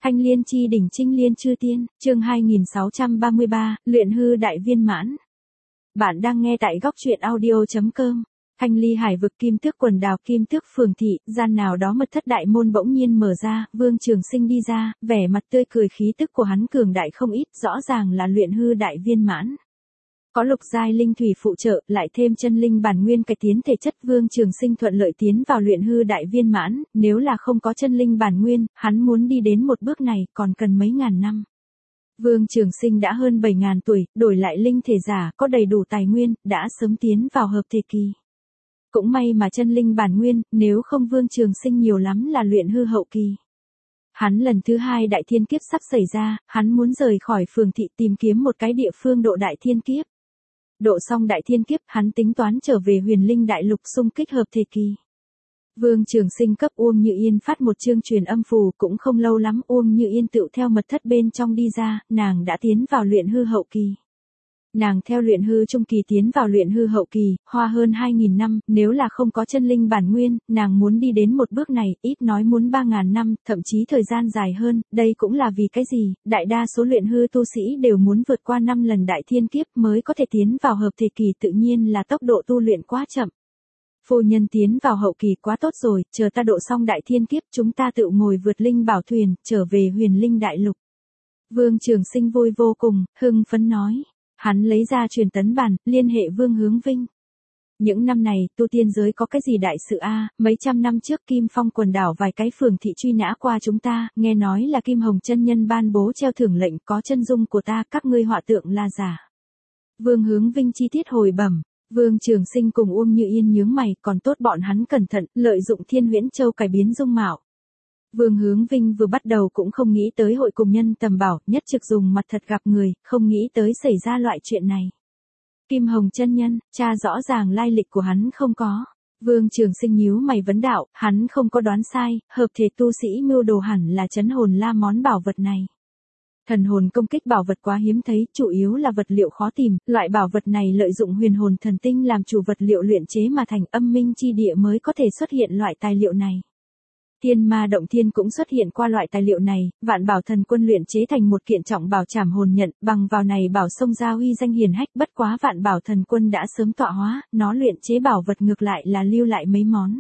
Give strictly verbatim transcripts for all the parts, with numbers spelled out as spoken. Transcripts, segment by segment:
Thanh Liên chi đỉnh Trinh Liên chư tiên, chương hai nghìn sáu trăm ba mươi ba, luyện hư đại viên mãn. Bạn đang nghe tại góc truyện audio chấm com. Thanh Ly hải vực Kim Tước quần đảo Kim Tước phường thị, gian nào đó mật thất đại môn bỗng nhiên mở ra, Vương Trường Sinh đi ra, vẻ mặt tươi cười, khí tức của hắn cường đại không ít, rõ ràng là luyện hư đại viên mãn. Có lục giai linh thủy phụ trợ, lại thêm chân linh bản nguyên cải tiến thể chất, Vương Trường Sinh thuận lợi tiến vào luyện hư đại viên mãn, nếu là không có chân linh bản nguyên, hắn muốn đi đến một bước này còn cần mấy ngàn năm. Vương Trường Sinh đã hơn bảy ngàn tuổi, đổi lại linh thể giả, có đầy đủ tài nguyên, đã sớm tiến vào hợp thể kỳ. Cũng may mà chân linh bản nguyên, nếu không Vương Trường Sinh nhiều lắm là luyện hư hậu kỳ. Hắn lần thứ hai đại thiên kiếp sắp xảy ra, hắn muốn rời khỏi phường thị tìm kiếm một cái địa phương độ đại thiên kiếp. Độ xong đại thiên kiếp, hắn tính toán trở về huyền linh đại lục xung kích hợp thể kỳ. Vương Trường Sinh cấp Uông Như Yên phát một chương truyền âm phù, cũng không lâu lắm Uông Như Yên tựu theo mật thất bên trong đi ra, nàng đã tiến vào luyện hư hậu kỳ. Nàng theo luyện hư trung kỳ tiến vào luyện hư hậu kỳ, hoa hơn hai nghìn năm, nếu là không có chân linh bản nguyên, nàng muốn đi đến một bước này, ít nói muốn ba ngàn năm, thậm chí thời gian dài hơn, đây cũng là vì cái gì, đại đa số luyện hư tu sĩ đều muốn vượt qua năm lần đại thiên kiếp mới có thể tiến vào hợp thể kỳ, tự nhiên là tốc độ tu luyện quá chậm. Phu nhân tiến vào hậu kỳ quá tốt rồi, chờ ta độ xong đại thiên kiếp chúng ta tự ngồi vượt linh bảo thuyền, trở về huyền linh đại lục. Vương Trường Sinh vui vô cùng, hưng phấn nói. Hắn lấy ra truyền tấn bản, liên hệ Vương Hướng Vinh. Những năm này, tu tiên giới có cái gì đại sự a? Mấy trăm năm trước Kim Phong quần đảo vài cái phường thị truy nã qua chúng ta, nghe nói là Kim Hồng chân nhân ban bố treo thưởng lệnh, có chân dung của ta, các ngươi họa tượng là giả. Vương Hướng Vinh chi tiết hồi bẩm. Vương Trường Sinh cùng Uông Như Yên nhướng mày, còn tốt bọn hắn cẩn thận, lợi dụng Thiên Huyễn Châu cải biến dung mạo. Vương Hướng Vinh vừa bắt đầu cũng không nghĩ tới hội cùng nhân tầm bảo, nhất trực dùng mặt thật gặp người, không nghĩ tới xảy ra loại chuyện này. Kim Hồng chân nhân, cha rõ ràng lai lịch của hắn không có. Vương Trường Sinh nhíu mày vấn đạo, hắn không có đoán sai, hợp thể tu sĩ mưu đồ hẳn là trấn hồn la món bảo vật này. Thần hồn công kích bảo vật quá hiếm thấy, chủ yếu là vật liệu khó tìm, loại bảo vật này lợi dụng huyền hồn thần tinh làm chủ vật liệu luyện chế mà thành, âm minh chi địa mới có thể xuất hiện loại tài liệu này. Thiên Ma Động Thiên cũng xuất hiện qua loại tài liệu này, Vạn Bảo Thần Quân luyện chế thành một kiện trọng bảo trảm hồn nhận, bằng vào này bảo xông ra huy danh hiển hách, bất quá Vạn Bảo Thần Quân đã sớm tọa hóa, nó luyện chế bảo vật ngược lại là lưu lại mấy món.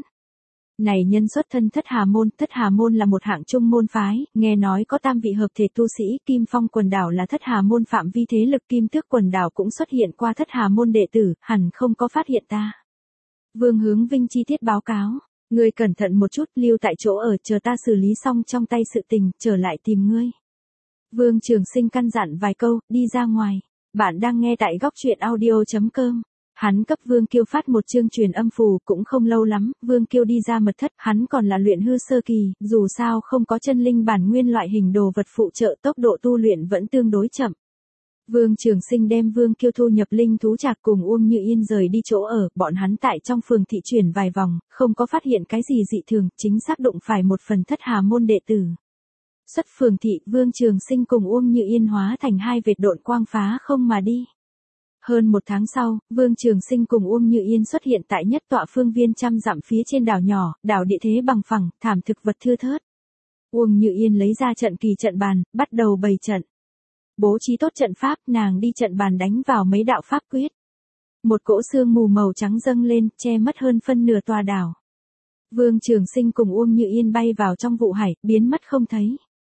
Này nhân xuất thân Thất Hà Môn, Thất Hà Môn là một hạng trung môn phái, nghe nói có tam vị hợp thể tu sĩ, Kim Phong quần đảo là Thất Hà Môn phạm vi thế lực, Kim Tước quần đảo cũng xuất hiện qua Thất Hà Môn đệ tử, hẳn không có phát hiện ta. Vương Hướng Vinh chi tiết báo cáo. Ngươi cẩn thận một chút, lưu tại chỗ ở, chờ ta xử lý xong trong tay sự tình, trở lại tìm ngươi. Vương Trường Sinh căn dặn vài câu, đi ra ngoài. Bạn đang nghe tại góc truyện audio chấm com. Hắn cấp Vương Kiêu phát một chương truyền âm phù, cũng không lâu lắm, Vương Kiêu đi ra mật thất, hắn còn là luyện hư sơ kỳ, dù sao không có chân linh bản nguyên loại hình đồ vật phụ trợ, tốc độ tu luyện vẫn tương đối chậm. Vương Trường Sinh đem Vương Kiêu thu nhập linh thú trạc cùng Uông Như Yên rời đi chỗ ở, bọn hắn tại trong phường thị chuyển vài vòng, không có phát hiện cái gì dị thường, chính xác đụng phải một phần Thất Hà Môn đệ tử. Xuất phường thị, Vương Trường Sinh cùng Uông Như Yên hóa thành hai vệt độn quang phá không mà đi. Hơn một tháng sau, Vương Trường Sinh cùng Uông Như Yên xuất hiện tại nhất tọa phương viên trăm dặm phía trên đảo nhỏ, đảo địa thế bằng phẳng, thảm thực vật thưa thớt. Uông Như Yên lấy ra trận kỳ trận bàn, bắt đầu bày trận. Bố trí tốt trận pháp, nàng đi trận bàn đánh vào mấy đạo pháp quyết. Một cỗ sương mù màu trắng dâng lên, che mất hơn phân nửa tòa đảo. Vương Trường Sinh cùng Uông Như Yên bay vào trong vụ hải, biến mất không thấy.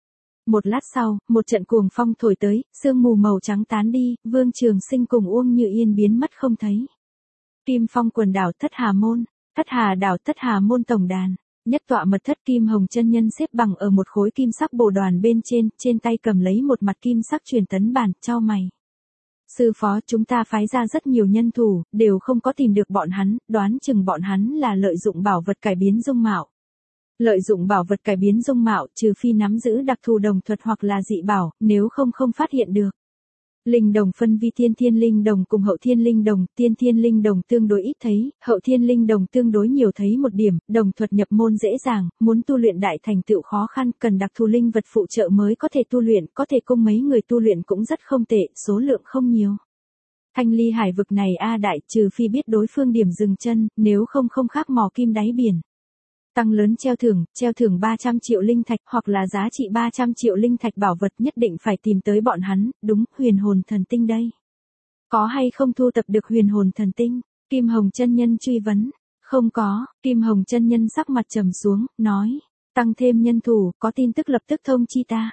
Một lát sau, một trận cuồng phong thổi tới, sương mù màu trắng tán đi, Vương Trường Sinh cùng Uông Như Yên biến mất không thấy. Kim Phong quần đảo Thất Hà Môn, Thất Hà đảo Thất Hà Môn tổng đàn. Nhất tọa mật thất, Kim Hồng chân nhân xếp bằng ở một khối kim sắc bồ đoàn bên trên, trên tay cầm lấy một mặt kim sắc truyền tấn bản, chau mày. Sư phó, chúng ta phái ra rất nhiều nhân thủ, đều không có tìm được bọn hắn, đoán chừng bọn hắn là lợi dụng bảo vật cải biến dung mạo. Lợi dụng bảo vật cải biến dung mạo, trừ phi nắm giữ đặc thù đồng thuật hoặc là dị bảo, nếu không không phát hiện được. Linh đồng phân vi tiên thiên linh đồng cùng hậu thiên linh đồng, tiên thiên linh đồng tương đối ít thấy, hậu thiên linh đồng tương đối nhiều thấy một điểm, đồng thuật nhập môn dễ dàng, muốn tu luyện đại thành tựu khó khăn, cần đặc thù linh vật phụ trợ mới có thể tu luyện, có thể cung mấy người tu luyện cũng rất không tệ, số lượng không nhiều. Thanh Ly hải vực này a đại, trừ phi biết đối phương điểm dừng chân, nếu không không khác mò kim đáy biển. Tăng lớn treo thưởng, treo thưởng ba trăm triệu linh thạch hoặc là giá trị ba trăm triệu linh thạch bảo vật nhất định phải tìm tới bọn hắn, đúng, huyền hồn thần tinh đây. Có hay không thu tập được huyền hồn thần tinh? Kim Hồng chân nhân truy vấn. Không có, Kim Hồng chân nhân sắc mặt trầm xuống, nói. Tăng thêm nhân thủ, có tin tức lập tức thông chi ta.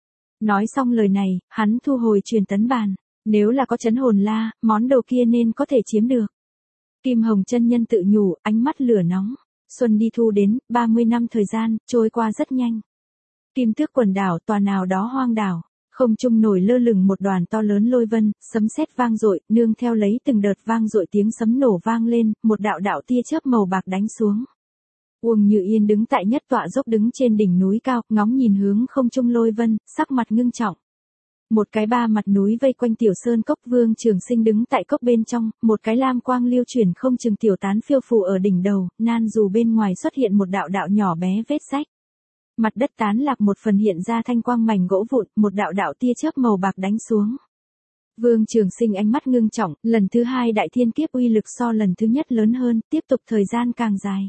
Nói xong lời này, hắn thu hồi truyền tấn bàn. Nếu là có chấn hồn la, món đồ kia nên có thể chiếm được. Kim Hồng chân nhân tự nhủ, ánh mắt lửa nóng. Xuân đi thu đến, ba mươi năm thời gian, trôi qua rất nhanh. Kim Tước quần đảo, tòa nào đó hoang đảo. Không trung nổi lơ lửng một đoàn to lớn lôi vân, sấm sét vang dội, nương theo lấy từng đợt vang dội tiếng sấm nổ vang lên, một đạo đạo tia chớp màu bạc đánh xuống. Uông Như Yên đứng tại nhất tọa dốc đứng trên đỉnh núi cao, ngóng nhìn hướng không trung lôi vân, sắc mặt ngưng trọng. Một cái ba mặt núi vây quanh tiểu sơn cốc, Vương Trường Sinh đứng tại cốc bên trong, một cái lam quang lưu chuyển không chừng tiểu tán phiêu phù ở đỉnh đầu, nan dù bên ngoài xuất hiện một đạo đạo nhỏ bé vết rách. Mặt đất tán lạc một phần hiện ra thanh quang mảnh gỗ vụn, một đạo đạo tia chớp màu bạc đánh xuống. Vương Trường Sinh ánh mắt ngưng trọng, lần thứ hai đại thiên kiếp uy lực so lần thứ nhất lớn hơn, tiếp tục thời gian càng dài.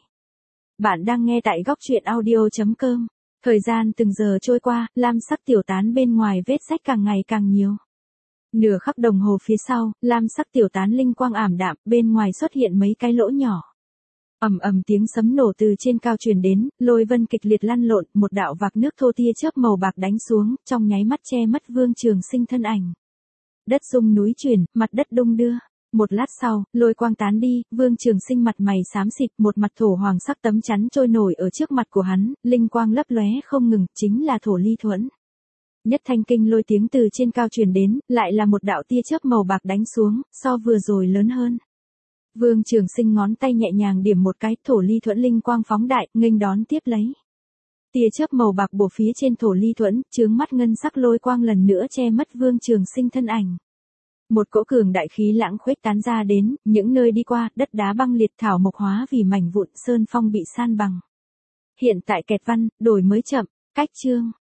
Bạn đang nghe tại góc truyện audio chấm com. Thời gian từng giờ trôi qua, lam sắc tiểu tán bên ngoài vết rách càng ngày càng nhiều. Nửa khắc đồng hồ phía sau, lam sắc tiểu tán linh quang ảm đạm, bên ngoài xuất hiện mấy cái lỗ nhỏ. Ầm ầm tiếng sấm nổ từ trên cao truyền đến, lôi vân kịch liệt lăn lộn, một đạo vạc nước thô tia chớp màu bạc đánh xuống, trong nháy mắt che mất Vương Trường Sinh thân ảnh. Đất rung núi chuyển, mặt đất đung đưa. Một lát sau, lôi quang tán đi, Vương Trường Sinh mặt mày xám xịt, một mặt thổ hoàng sắc tấm chắn trôi nổi ở trước mặt của hắn, linh quang lấp lóe không ngừng, chính là thổ ly thuẫn. Nhất thanh kinh lôi tiếng từ trên cao truyền đến, lại là một đạo tia chớp màu bạc đánh xuống, so vừa rồi lớn hơn. Vương Trường Sinh ngón tay nhẹ nhàng điểm một cái, thổ ly thuẫn linh quang phóng đại, nghênh đón tiếp lấy. Tia chớp màu bạc bổ phía trên thổ ly thuẫn, chướng mắt ngân sắc lôi quang lần nữa che mất Vương Trường Sinh thân ảnh. Một cỗ cường đại khí lãng khuếch tán ra đến, những nơi đi qua, đất đá băng liệt, thảo mộc hóa vì mảnh vụn, sơn phong bị san bằng. Hiện tại kẹt văn, đổi mới chậm, cách chương.